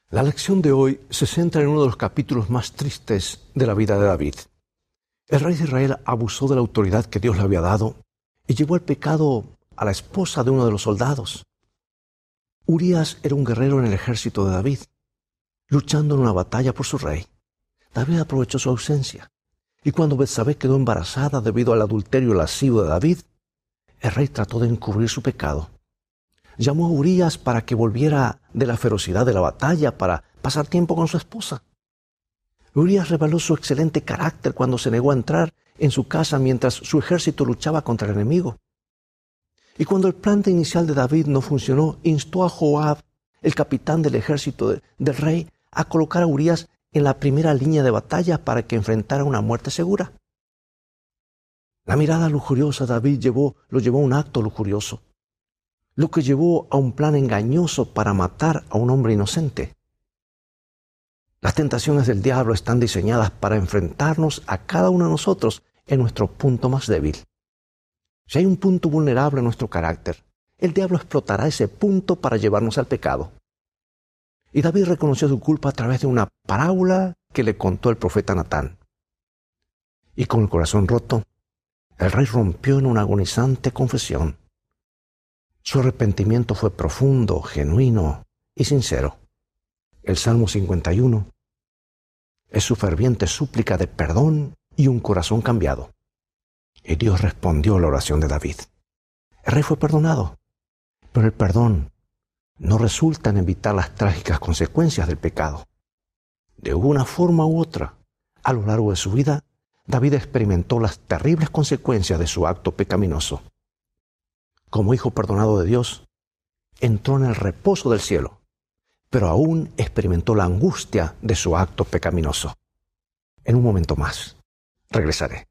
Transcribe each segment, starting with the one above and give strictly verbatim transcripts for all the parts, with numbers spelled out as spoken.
La lección de hoy se centra en uno de los capítulos más tristes de la vida de David. El rey de Israel abusó de la autoridad que Dios le había dado y llevó al pecado a la esposa de uno de los soldados. Urías era un guerrero en el ejército de David, luchando en una batalla por su rey. David aprovechó su ausencia, y cuando Betsabé quedó embarazada debido al adulterio lascivo de David, el rey trató de encubrir su pecado. Llamó a Urías para que volviera de la ferocidad de la batalla para pasar tiempo con su esposa. Urías reveló su excelente carácter cuando se negó a entrar en su casa mientras su ejército luchaba contra el enemigo. Y cuando el plan inicial de David no funcionó, instó a Joab, el capitán del ejército de, del rey, a colocar a Urías en la primera línea de batalla para que enfrentara una muerte segura. La mirada lujuriosa de David llevó, lo llevó a un acto lujurioso, lo que llevó a un plan engañoso para matar a un hombre inocente. Las tentaciones del diablo están diseñadas para enfrentarnos a cada uno de nosotros en nuestro punto más débil. Si hay un punto vulnerable en nuestro carácter, el diablo explotará ese punto para llevarnos al pecado. Y David reconoció su culpa a través de una parábola que le contó el profeta Natán. Y con el corazón roto, el rey rompió en una agonizante confesión. Su arrepentimiento fue profundo, genuino y sincero. El Salmo cincuenta y uno es su ferviente súplica de perdón y un corazón cambiado. Y Dios respondió a la oración de David. El rey fue perdonado, pero el perdón no resulta en evitar las trágicas consecuencias del pecado. De una forma u otra, a lo largo de su vida, David experimentó las terribles consecuencias de su acto pecaminoso. Como hijo perdonado de Dios, entró en el reposo del cielo, pero aún experimentó la angustia de su acto pecaminoso. En un momento más, regresaré.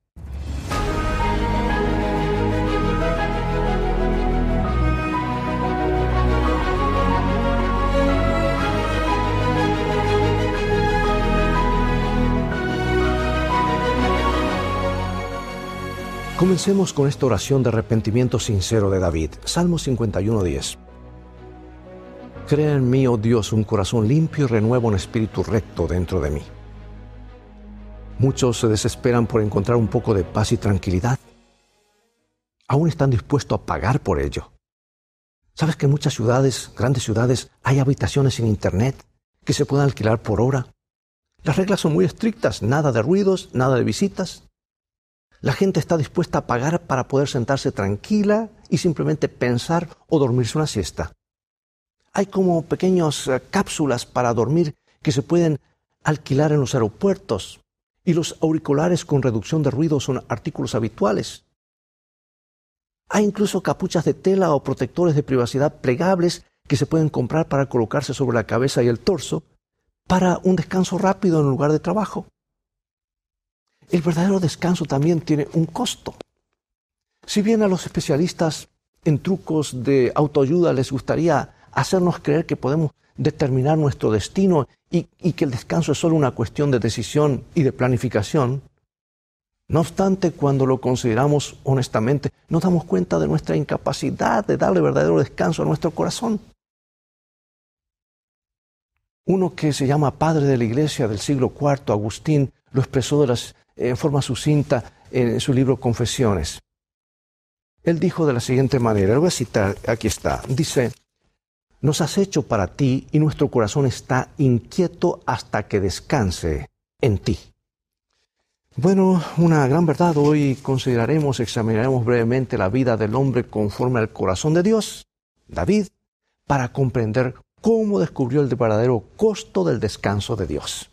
Comencemos con esta oración de arrepentimiento sincero de David. Salmo cincuenta y uno, diez. Crea en mí, oh Dios, un corazón limpio y renueva un espíritu recto dentro de mí. Muchos se desesperan por encontrar un poco de paz y tranquilidad. Aún están dispuestos a pagar por ello. ¿Sabes que en muchas ciudades, grandes ciudades, hay habitaciones sin internet que se pueden alquilar por hora? Las reglas son muy estrictas, nada de ruidos, nada de visitas. La gente está dispuesta a pagar para poder sentarse tranquila y simplemente pensar o dormirse una siesta. Hay como pequeñas uh, cápsulas para dormir que se pueden alquilar en los aeropuertos, y los auriculares con reducción de ruido son artículos habituales. Hay incluso capuchas de tela o protectores de privacidad plegables que se pueden comprar para colocarse sobre la cabeza y el torso para un descanso rápido en el lugar de trabajo. El verdadero descanso también tiene un costo. Si bien a los especialistas en trucos de autoayuda les gustaría hacernos creer que podemos determinar nuestro destino y, y que el descanso es solo una cuestión de decisión y de planificación, no obstante, cuando lo consideramos honestamente, nos damos cuenta de nuestra incapacidad de darle verdadero descanso a nuestro corazón. Uno que se llama padre de la iglesia del siglo cuarto, Agustín, lo expresó de las en forma sucinta en su libro Confesiones. Él dijo de la siguiente manera, lo voy a citar, aquí está, dice: nos has hecho para ti y nuestro corazón está inquieto hasta que descanse en ti. Bueno, una gran verdad. Hoy consideraremos, examinaremos brevemente la vida del hombre conforme al corazón de Dios, David, para comprender cómo descubrió el verdadero costo del descanso de Dios.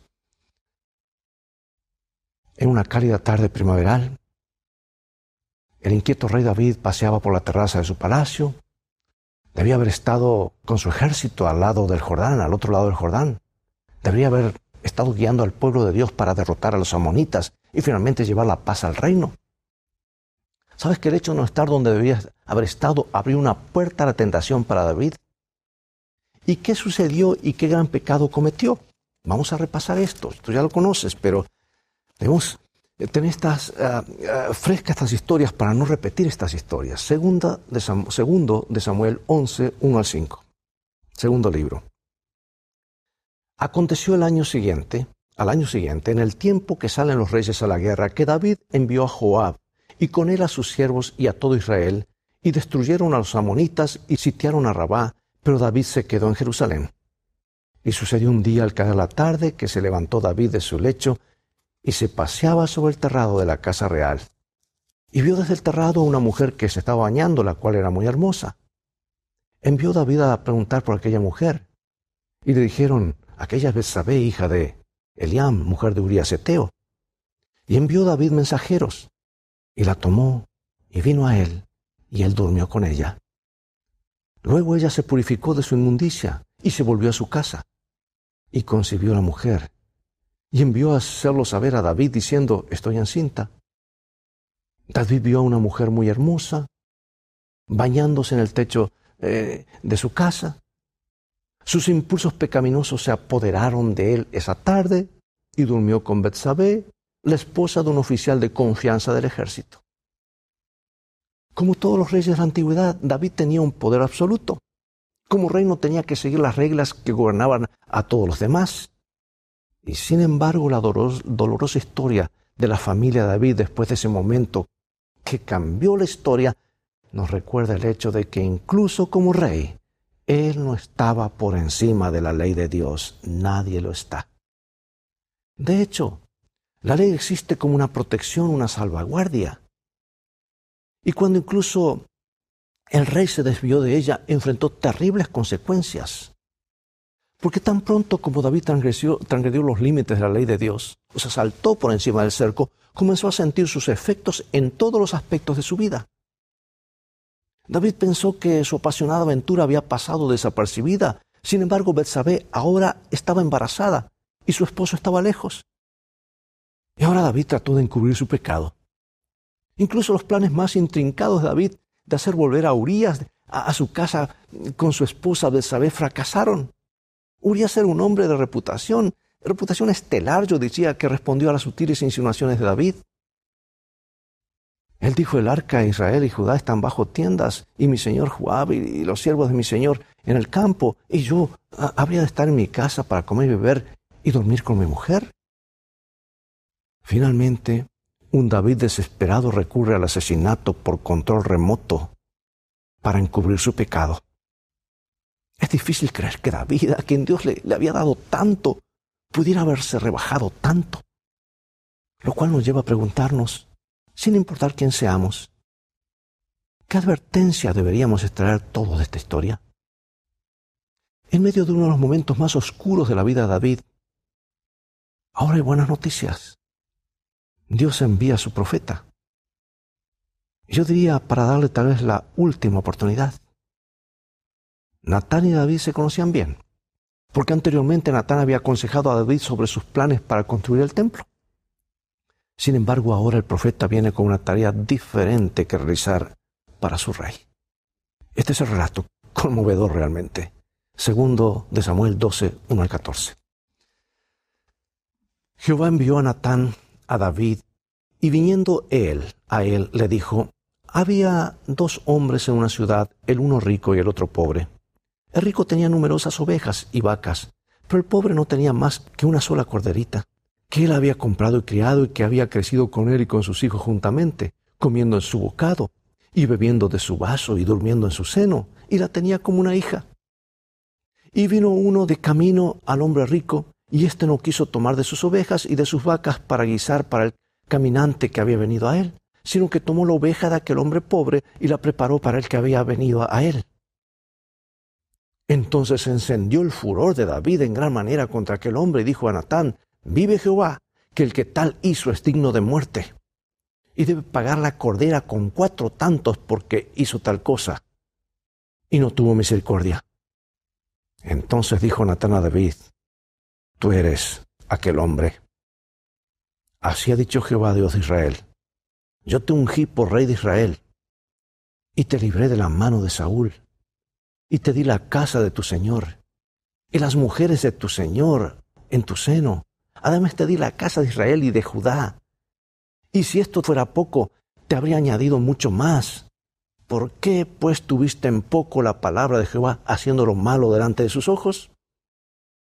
En una cálida tarde primaveral, el inquieto rey David paseaba por la terraza de su palacio. Debía haber estado con su ejército al lado del Jordán, al otro lado del Jordán. Debería haber estado guiando al pueblo de Dios para derrotar a los amonitas y finalmente llevar la paz al reino. ¿Sabes que el hecho de no estar donde debía haber estado abrió una puerta a la tentación para David? ¿Y qué sucedió y qué gran pecado cometió? Vamos a repasar esto. Tú ya lo conoces, pero debemos tener estas, uh, uh, frescas estas historias para no repetir estas historias. Segunda de Sam- segundo de Samuel once, uno al cinco. Segundo libro. Aconteció el año siguiente, al año siguiente, en el tiempo que salen los reyes a la guerra, que David envió a Joab y con él a sus siervos y a todo Israel, y destruyeron a los amonitas y sitiaron a Rabá, pero David se quedó en Jerusalén. Y sucedió un día al caer la tarde que se levantó David de su lecho y se paseaba sobre el terrado de la casa real. Y vio desde el terrado a una mujer que se estaba bañando, la cual era muy hermosa. Envió David a preguntar por aquella mujer. Y le dijeron, aquella es Betsabé, hija de Eliam, mujer de Urías Eteo. Y envió David mensajeros, y la tomó, y vino a él, y él durmió con ella. Luego ella se purificó de su inmundicia, y se volvió a su casa. Y concibió la mujer, y envió a hacerlo saber a David, diciendo, estoy encinta. David vio a una mujer muy hermosa, bañándose en el techo eh, de su casa. Sus impulsos pecaminosos se apoderaron de él esa tarde y durmió con Betsabé, la esposa de un oficial de confianza del ejército. Como todos los reyes de la antigüedad, David tenía un poder absoluto. Como rey no tenía que seguir las reglas que gobernaban a todos los demás. Y sin embargo, la dolorosa historia de la familia de David después de ese momento que cambió la historia, nos recuerda el hecho de que incluso como rey, él no estaba por encima de la ley de Dios. Nadie lo está. De hecho, la ley existe como una protección, una salvaguardia. Y cuando incluso el rey se desvió de ella, enfrentó terribles consecuencias. Porque tan pronto como David transgredió, transgredió los límites de la ley de Dios, o sea, saltó por encima del cerco, comenzó a sentir sus efectos en todos los aspectos de su vida. David pensó que su apasionada aventura había pasado desapercibida. Sin embargo, Betsabé ahora estaba embarazada y su esposo estaba lejos. Y ahora David trató de encubrir su pecado. Incluso los planes más intrincados de David de hacer volver a Urías a, a su casa con su esposa Betsabé fracasaron. Urías era un hombre de reputación, reputación estelar, yo diría, que respondió a las sutiles insinuaciones de David. Él dijo, el arca de Israel y Judá están bajo tiendas, y mi señor Joab y los siervos de mi señor en el campo, y yo a, habría de estar en mi casa para comer y beber y dormir con mi mujer. Finalmente, un David desesperado recurre al asesinato por control remoto para encubrir su pecado. Es difícil creer que David, a quien Dios le, le había dado tanto, pudiera haberse rebajado tanto. Lo cual nos lleva a preguntarnos, sin importar quién seamos, ¿qué advertencia deberíamos extraer todos de esta historia? En medio de uno de los momentos más oscuros de la vida de David, ahora hay buenas noticias. Dios envía a su profeta. Yo diría para darle tal vez la última oportunidad. Natán y David se conocían bien, porque anteriormente Natán había aconsejado a David sobre sus planes para construir el templo. Sin embargo, ahora el profeta viene con una tarea diferente que realizar para su rey. Este es el relato conmovedor realmente. Segundo de Samuel doce, uno al catorce. Jehová envió a Natán a David, y viniendo él a él le dijo, había dos hombres en una ciudad, el uno rico y el otro pobre. El rico tenía numerosas ovejas y vacas, pero el pobre no tenía más que una sola corderita, que él había comprado y criado y que había crecido con él y con sus hijos juntamente, comiendo en su bocado y bebiendo de su vaso y durmiendo en su seno, y la tenía como una hija. Y vino uno de camino al hombre rico, y éste no quiso tomar de sus ovejas y de sus vacas para guisar para el caminante que había venido a él, sino que tomó la oveja de aquel hombre pobre y la preparó para el que había venido a él. Entonces se encendió el furor de David en gran manera contra aquel hombre y dijo a Natán, vive Jehová, que el que tal hizo es digno de muerte, y debe pagar la cordera con cuatro tantos porque hizo tal cosa, y no tuvo misericordia. Entonces dijo Natán a David, tú eres aquel hombre. Así ha dicho Jehová, Dios de Israel, yo te ungí por rey de Israel, y te libré de la mano de Saúl, y te di la casa de tu señor, y las mujeres de tu señor en tu seno. Además te di la casa de Israel y de Judá. Y si esto fuera poco, te habría añadido mucho más. ¿Por qué, pues, tuviste en poco la palabra de Jehová, haciendo lo malo delante de sus ojos?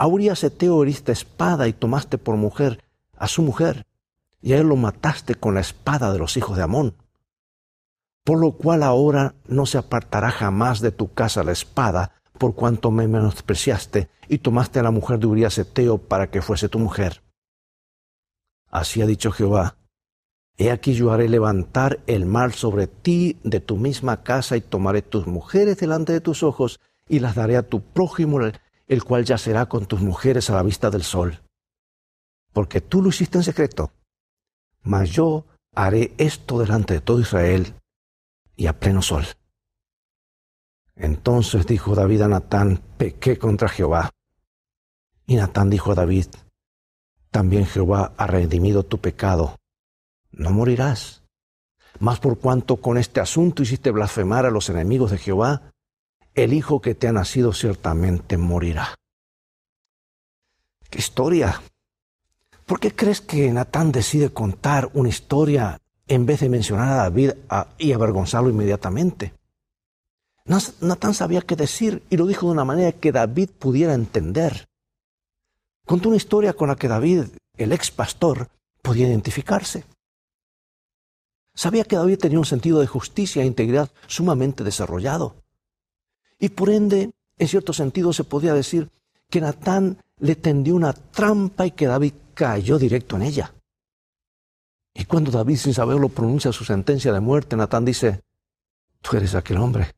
A Urías Eteo heriste espada y tomaste por mujer a su mujer, y a él lo mataste con la espada de los hijos de Amón. Por lo cual ahora no se apartará jamás de tu casa la espada, por cuanto me menospreciaste y tomaste a la mujer de Urías Eteo para que fuese tu mujer. Así ha dicho Jehová: he aquí yo haré levantar el mal sobre ti de tu misma casa, y tomaré tus mujeres delante de tus ojos, y las daré a tu prójimo, el cual yacerá con tus mujeres a la vista del sol. Porque tú lo hiciste en secreto, mas yo haré esto delante de todo Israel y a pleno sol. Entonces dijo David a Natán: pequé contra Jehová. Y Natán dijo a David: también Jehová ha redimido tu pecado. No morirás. Mas por cuanto con este asunto hiciste blasfemar a los enemigos de Jehová, el hijo que te ha nacido ciertamente morirá. ¡Qué historia! ¿Por qué crees que Natán decide contar una historia en vez de mencionar a David a, y avergonzarlo inmediatamente? Natán sabía qué decir y lo dijo de una manera que David pudiera entender. Contó una historia con la que David, el ex pastor, podía identificarse. Sabía que David tenía un sentido de justicia e integridad sumamente desarrollado. Y por ende, en cierto sentido, se podía decir que Natán le tendió una trampa y que David cayó directo en ella. Y cuando David, sin saberlo, pronuncia su sentencia de muerte, Natán dice: tú eres aquel hombre.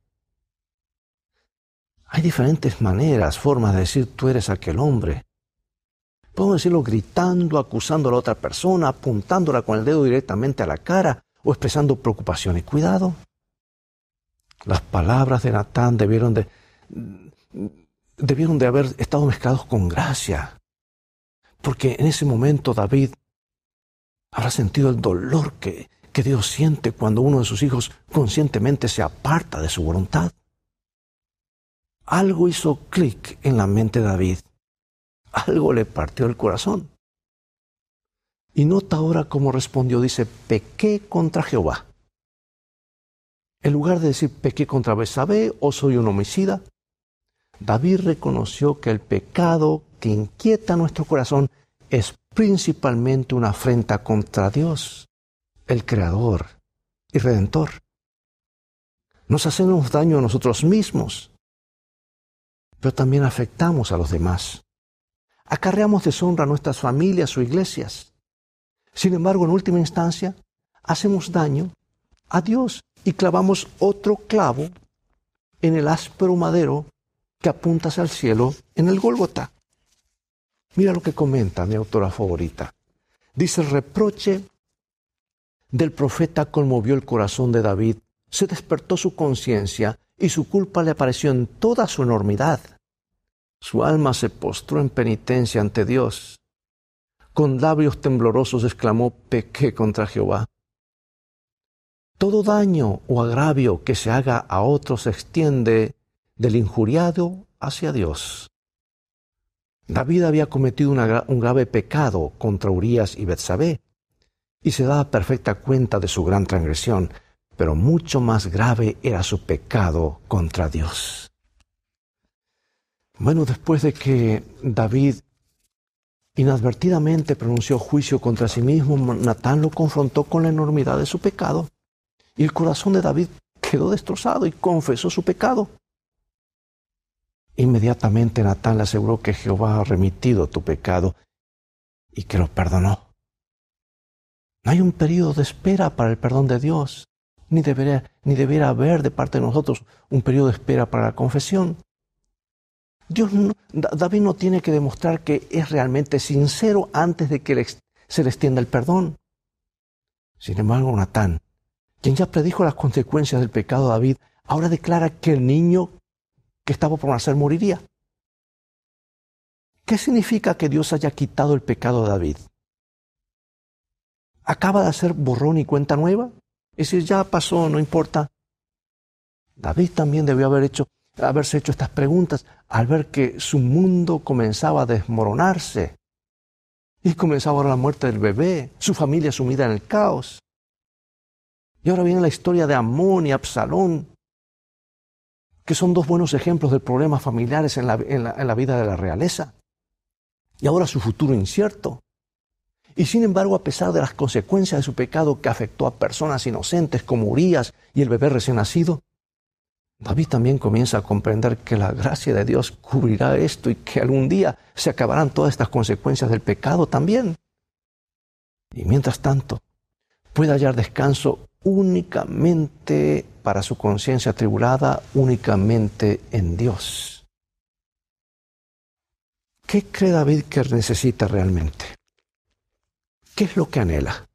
Hay diferentes maneras, formas de decir tú eres aquel hombre. Podemos decirlo gritando, acusando a la otra persona, apuntándola con el dedo directamente a la cara o expresando preocupación y cuidado. Las palabras de Natán debieron de, debieron de haber estado mezclados con gracia, porque en ese momento David habrá sentido el dolor que, que Dios siente cuando uno de sus hijos conscientemente se aparta de su voluntad. Algo hizo clic en la mente de David. Algo le partió el corazón. Y nota ahora cómo respondió. Dice: pequé contra Jehová. En lugar de decir pequé contra Betsabé o soy un homicida, David reconoció que el pecado que inquieta nuestro corazón es principalmente una afrenta contra Dios, el Creador y Redentor. Nos hacemos daño a nosotros mismos, pero también afectamos a los demás. Acarreamos deshonra a nuestras familias o iglesias. Sin embargo, en última instancia, hacemos daño a Dios y clavamos otro clavo en el áspero madero que apunta hacia el cielo en el Gólgota. Mira lo que comenta mi autora favorita. Dice: el reproche del profeta conmovió el corazón de David, se despertó su conciencia y su culpa le apareció en toda su enormidad. Su alma se postró en penitencia ante Dios. Con labios temblorosos exclamó: pequé contra Jehová. Todo daño o agravio que se haga a otros se extiende del injuriado hacia Dios. David había cometido una, un grave pecado contra Urías y Betsabé y se daba perfecta cuenta de su gran transgresión, pero mucho más grave era su pecado contra Dios. Bueno, después de que David inadvertidamente pronunció juicio contra sí mismo, Natán lo confrontó con la enormidad de su pecado. Y el corazón de David quedó destrozado y confesó su pecado. Inmediatamente Natán le aseguró que Jehová ha remitido tu pecado y que lo perdonó. No hay un periodo de espera para el perdón de Dios, ni debería, ni debería haber de parte de nosotros un periodo de espera para la confesión. Dios no, David no tiene que demostrar que es realmente sincero antes de que le, se le extienda el perdón. Sin embargo, Natán, quien ya predijo las consecuencias del pecado de David, ahora declara que el niño que estaba por nacer moriría. ¿Qué significa que Dios haya quitado el pecado de David? ¿Acaba de hacer borrón y cuenta nueva? Es decir, ya pasó, no importa. David también debió haber hecho, haberse hecho estas preguntas al ver que su mundo comenzaba a desmoronarse. Y comenzaba ahora la muerte del bebé, su familia sumida en el caos. Y ahora viene la historia de Amón y Absalón, que son dos buenos ejemplos de problemas familiares en la, en la, en la vida de la realeza. y ahora su futuro incierto. Y sin embargo, a pesar de las consecuencias de su pecado que afectó a personas inocentes como Urías y el bebé recién nacido, David también comienza a comprender que la gracia de Dios cubrirá esto y que algún día se acabarán todas estas consecuencias del pecado también. Y mientras tanto, puede hallar descanso únicamente para su conciencia atribulada, únicamente en Dios. ¿Qué cree David que necesita realmente? ¿Qué es lo que anhela?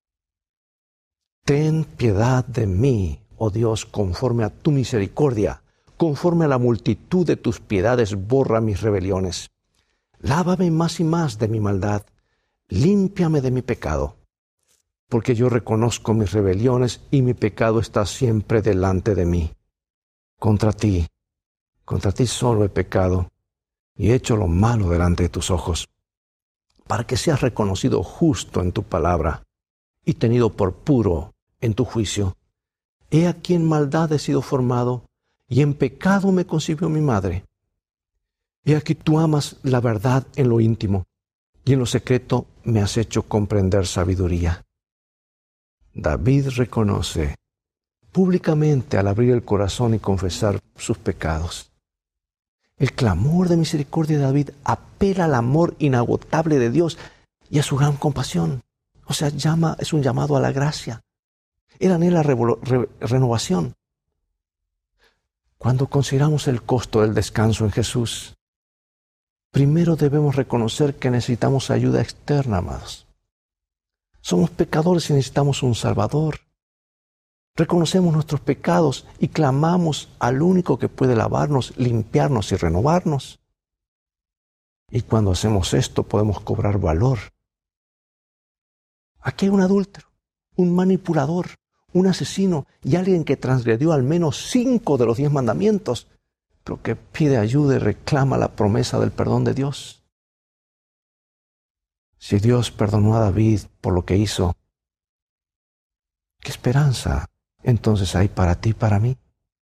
Ten piedad de mí, oh Dios, conforme a tu misericordia, conforme a la multitud de tus piedades, borra mis rebeliones. Lávame más y más de mi maldad, límpiame de mi pecado, porque yo reconozco mis rebeliones y mi pecado está siempre delante de mí. Contra ti, contra ti solo he pecado y he hecho lo malo delante de tus ojos, para que seas reconocido justo en tu palabra y tenido por puro en tu juicio. He aquí en maldad he sido formado, y en pecado me concibió mi madre. He aquí tú amas la verdad en lo íntimo, y en lo secreto me has hecho comprender sabiduría. David reconoce públicamente al abrir el corazón y confesar sus pecados. El clamor de misericordia de David apela al amor inagotable de Dios y a su gran compasión. O sea, llama, es un llamado a la gracia. Él anhela revol- re- renovación. Cuando consideramos el costo del descanso en Jesús, primero debemos reconocer que necesitamos ayuda externa, amados. Somos pecadores y necesitamos un Salvador. Reconocemos nuestros pecados y clamamos al único que puede lavarnos, limpiarnos y renovarnos. Y cuando hacemos esto podemos cobrar valor. Aquí hay un adúltero, un manipulador, un asesino y alguien que transgredió al menos cinco de los diez mandamientos, pero que pide ayuda y reclama la promesa del perdón de Dios. Si Dios perdonó a David por lo que hizo, ¿qué esperanza entonces hay para ti y para mí?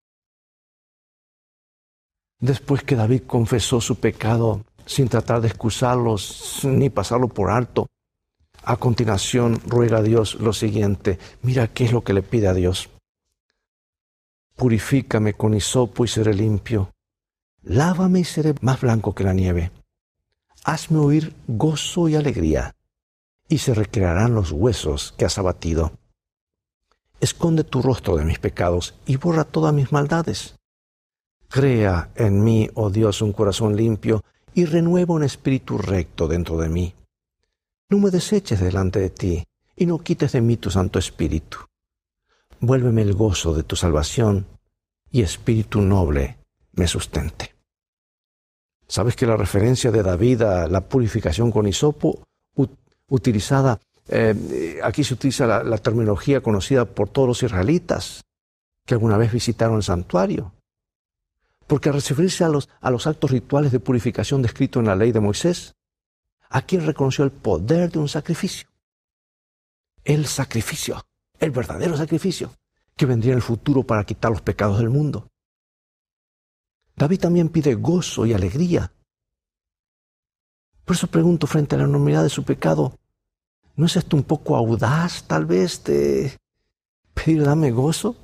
Después que David confesó su pecado sin tratar de excusarlos ni pasarlo por alto, a continuación ruega a Dios lo siguiente. Mira qué es lo que le pide a Dios. Purifícame con hisopo y seré limpio. Lávame y seré más blanco que la nieve. Hazme oír gozo y alegría, y se recrearán los huesos que has abatido. Esconde tu rostro de mis pecados y borra todas mis maldades. Crea en mí, oh Dios, un corazón limpio y renueva un espíritu recto dentro de mí. No me deseches delante de ti y no quites de mí tu Santo Espíritu. Vuélveme el gozo de tu salvación y espíritu noble me sustente. ¿Sabes que la referencia de David a la purificación con hisopo, ut- utilizada Eh, aquí se utiliza la, la terminología conocida por todos los israelitas que alguna vez visitaron el santuario? Porque al referirse a los, a los actos rituales de purificación descritos en la ley de Moisés, aquí reconoció el poder de un sacrificio. El sacrificio, el verdadero sacrificio, que vendría en el futuro para quitar los pecados del mundo. David también pide gozo y alegría. Por eso pregunto, frente a la enormidad de su pecado, ¿no es esto un poco audaz, tal vez, de pedir dame gozo?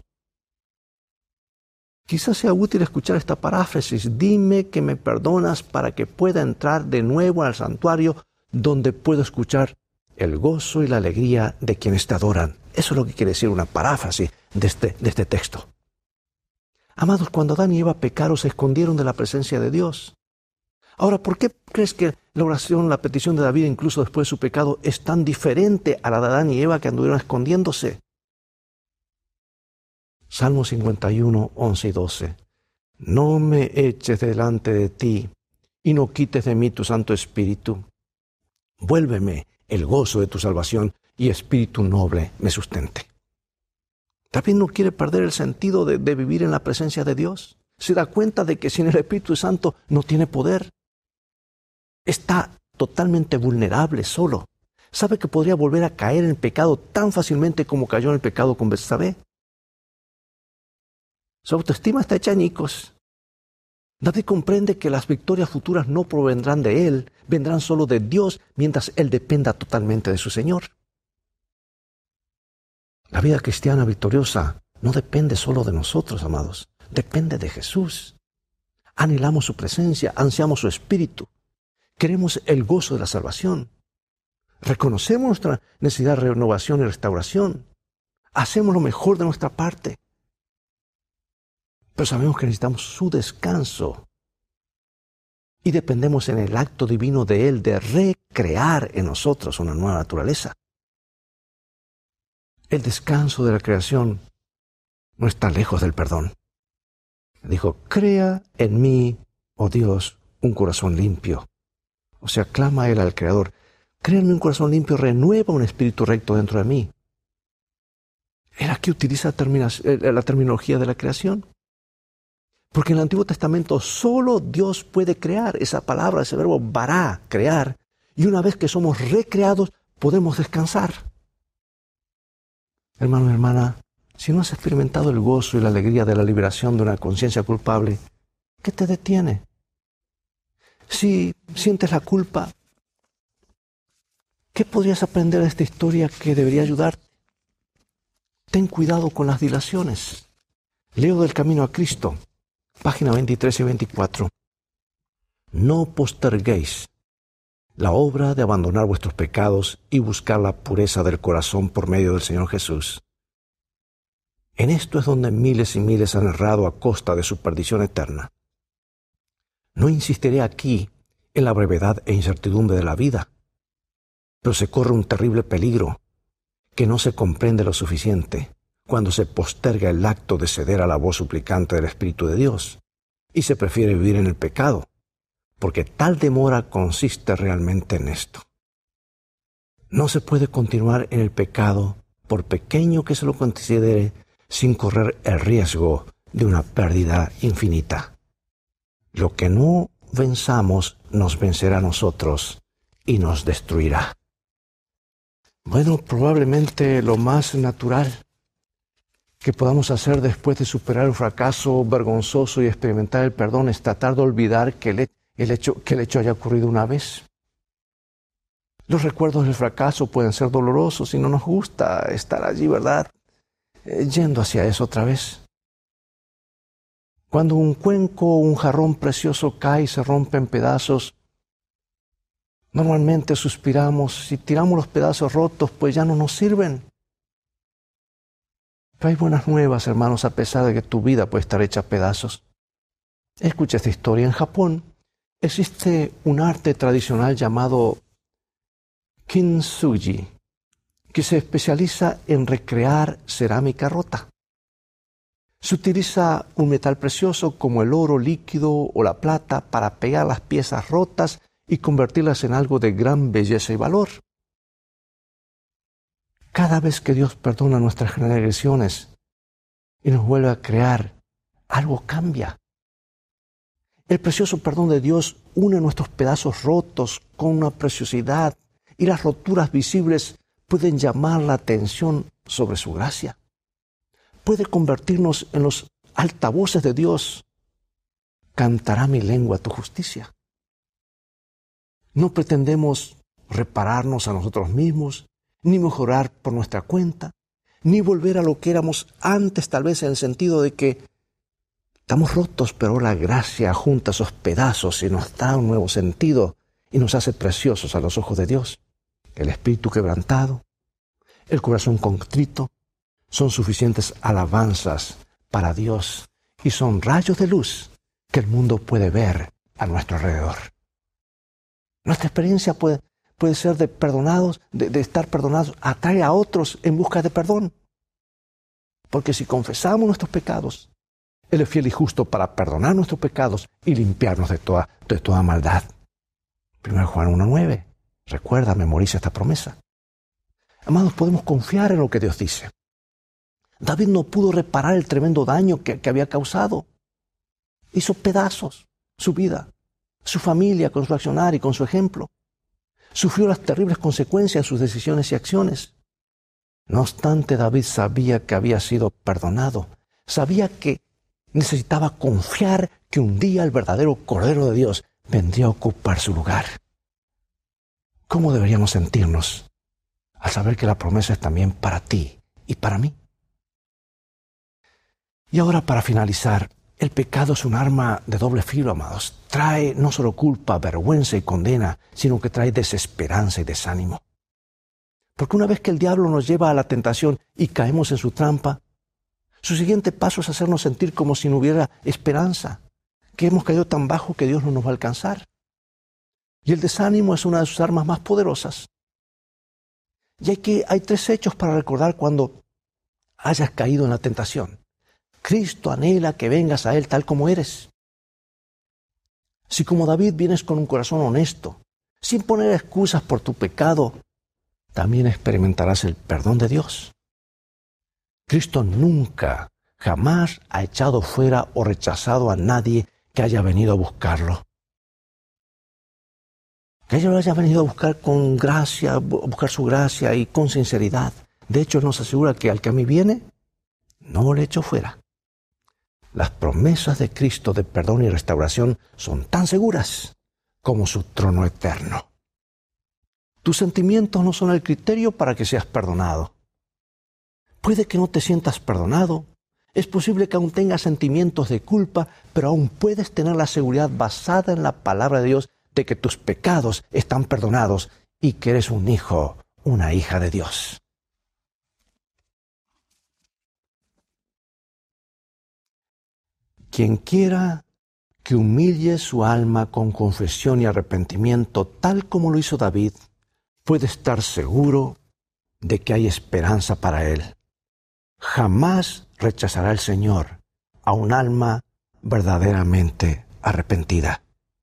Quizás sea útil escuchar esta paráfrasis. Dime que me perdonas para que pueda entrar de nuevo al santuario donde puedo escuchar el gozo y la alegría de quienes te adoran. Eso es lo que quiere decir una paráfrasis de este, de este texto. Amados, cuando Adán y Eva pecaron, se escondieron de la presencia de Dios. Ahora, ¿por qué crees que la oración, la petición de David, incluso después de su pecado, es tan diferente a la de Adán y Eva que anduvieron escondiéndose? Salmo cincuenta y uno, once y doce. No me eches delante de ti y no quites de mí tu Santo Espíritu. Vuélveme el gozo de tu salvación y espíritu noble me sustente. David no quiere perder el sentido de, de vivir en la presencia de Dios. Se da cuenta de que sin el Espíritu Santo no tiene poder. Está totalmente vulnerable, solo. Sabe que podría volver a caer en el pecado tan fácilmente como cayó en el pecado con Betsabé. Su autoestima está hecha añicos. David comprende que las victorias futuras no provendrán de él, vendrán solo de Dios mientras él dependa totalmente de su Señor. La vida cristiana victoriosa no depende solo de nosotros, amados, depende de Jesús. Anhelamos su presencia, ansiamos su espíritu, queremos el gozo de la salvación. Reconocemos nuestra necesidad de renovación y restauración. Hacemos lo mejor de nuestra parte. Pero sabemos que necesitamos su descanso. Y dependemos en el acto divino de Él de recrear en nosotros una nueva naturaleza. El descanso de la creación no está lejos del perdón. Dijo, crea en mí, oh Dios, un corazón limpio. O sea, clama a Él al Creador. Crea en mí un corazón limpio, renueva un espíritu recto dentro de mí. Él aquí utiliza la terminología de la creación. Porque en el Antiguo Testamento solo Dios puede crear. Esa palabra, ese verbo bará, crear. Y una vez que somos recreados, podemos descansar. Hermano y hermana, si no has experimentado el gozo y la alegría de la liberación de una conciencia culpable, ¿qué te detiene? Si sientes la culpa, ¿qué podrías aprender de esta historia que debería ayudarte? Ten cuidado con las dilaciones. Leo del Camino a Cristo, página veintitrés y veinticuatro. No posterguéis la obra de abandonar vuestros pecados y buscar la pureza del corazón por medio del Señor Jesús. En esto es donde miles y miles han errado a costa de su perdición eterna. No insistiré aquí en la brevedad e incertidumbre de la vida, pero se corre un terrible peligro que no se comprende lo suficiente cuando se posterga el acto de ceder a la voz suplicante del Espíritu de Dios y se prefiere vivir en el pecado, porque tal demora consiste realmente en esto. No se puede continuar en el pecado, por pequeño que se lo considere, sin correr el riesgo de una pérdida infinita. Lo que no venzamos nos vencerá a nosotros y nos destruirá. Bueno, probablemente lo más natural que podamos hacer después de superar el fracaso vergonzoso y experimentar el perdón es tratar de olvidar que el, el, hecho, que el hecho haya ocurrido una vez. Los recuerdos del fracaso pueden ser dolorosos y no nos gusta estar allí, ¿verdad? Eh, yendo hacia eso otra vez. Cuando un cuenco o un jarrón precioso cae y se rompe en pedazos, normalmente suspiramos, si tiramos los pedazos rotos, pues ya no nos sirven. Pero hay buenas nuevas, hermanos, a pesar de que tu vida puede estar hecha a pedazos. Escucha esta historia. En Japón existe un arte tradicional llamado kintsugi, que se especializa en recrear cerámica rota. Se utiliza un metal precioso como el oro líquido o la plata para pegar las piezas rotas y convertirlas en algo de gran belleza y valor. Cada vez que Dios perdona nuestras transgresiones y nos vuelve a crear, algo cambia. El precioso perdón de Dios une nuestros pedazos rotos con una preciosidad y las roturas visibles pueden llamar la atención sobre su gracia. Puede convertirnos en los altavoces de Dios. Cantará mi lengua tu justicia. No pretendemos repararnos a nosotros mismos, ni mejorar por nuestra cuenta, ni volver a lo que éramos antes, tal vez en el sentido de que estamos rotos, pero la gracia junta esos pedazos y nos da un nuevo sentido y nos hace preciosos a los ojos de Dios. El espíritu quebrantado, el corazón contrito, son suficientes alabanzas para Dios y son rayos de luz que el mundo puede ver a nuestro alrededor. Nuestra experiencia puede, puede ser de perdonados, de, de estar perdonados, atrae a otros en busca de perdón. Porque si confesamos nuestros pecados, Él es fiel y justo para perdonar nuestros pecados y limpiarnos de toda, de toda maldad. primero Juan uno nueve. Recuerda, memoriza esta promesa. Amados, podemos confiar en lo que Dios dice. David no pudo reparar el tremendo daño que, que había causado. Hizo pedazos su vida, su familia con su accionar y con su ejemplo. Sufrió las terribles consecuencias de sus decisiones y acciones. No obstante, David sabía que había sido perdonado. Sabía que necesitaba confiar que un día el verdadero Cordero de Dios vendría a ocupar su lugar. ¿Cómo deberíamos sentirnos al saber que la promesa es también para ti y para mí? Y ahora, para finalizar, el pecado es un arma de doble filo, amados. Trae no solo culpa, vergüenza y condena, sino que trae desesperanza y desánimo. Porque una vez que el diablo nos lleva a la tentación y caemos en su trampa, su siguiente paso es hacernos sentir como si no hubiera esperanza, que hemos caído tan bajo que Dios no nos va a alcanzar. Y el desánimo es una de sus armas más poderosas. Y hay, que, hay tres hechos para recordar cuando hayas caído en la tentación. Cristo anhela que vengas a Él tal como eres. Si como David vienes con un corazón honesto, sin poner excusas por tu pecado, también experimentarás el perdón de Dios. Cristo nunca, jamás ha echado fuera o rechazado a nadie que haya venido a buscarlo. Que ella lo haya venido a buscar con gracia, a buscar su gracia y con sinceridad. De hecho, nos asegura que al que a mí viene, no le echo fuera. Las promesas de Cristo de perdón y restauración son tan seguras como su trono eterno. Tus sentimientos no son el criterio para que seas perdonado. Puede que no te sientas perdonado. Es posible que aún tengas sentimientos de culpa, pero aún puedes tener la seguridad basada en la palabra de Dios de que tus pecados están perdonados y que eres un hijo, una hija de Dios. Quien quiera que humille su alma con confesión y arrepentimiento, tal como lo hizo David, puede estar seguro de que hay esperanza para él. Jamás rechazará el Señor a un alma verdaderamente arrepentida.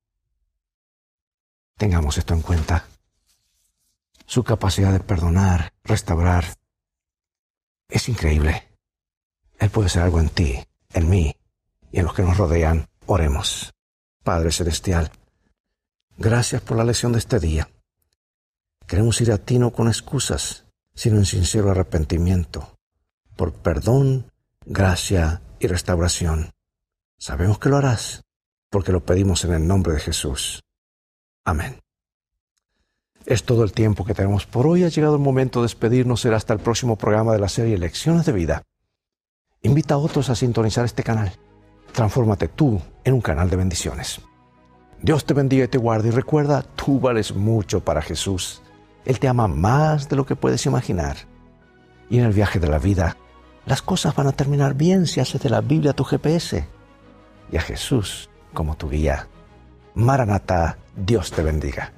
Tengamos esto en cuenta. Su capacidad de perdonar, restaurar, es increíble. Él puede hacer algo en ti, en mí y en los que nos rodean. Oremos. Padre Celestial, gracias por la lección de este día. Queremos ir a ti no con excusas, sino en sincero arrepentimiento, por perdón, gracia y restauración. Sabemos que lo harás, porque lo pedimos en el nombre de Jesús. Amén. Es todo el tiempo que tenemos por hoy. Ha llegado el momento de despedirnos. Será hasta el próximo programa de la serie Lecciones de Vida. Invita a otros a sintonizar este canal. Transfórmate tú en un canal de bendiciones. Dios te bendiga y te guarde. Y recuerda, tú vales mucho para Jesús. Él te ama más de lo que puedes imaginar. Y en el viaje de la vida, las cosas van a terminar bien si haces de la Biblia tu G P S y a Jesús como tu guía. Maranatá, Dios te bendiga.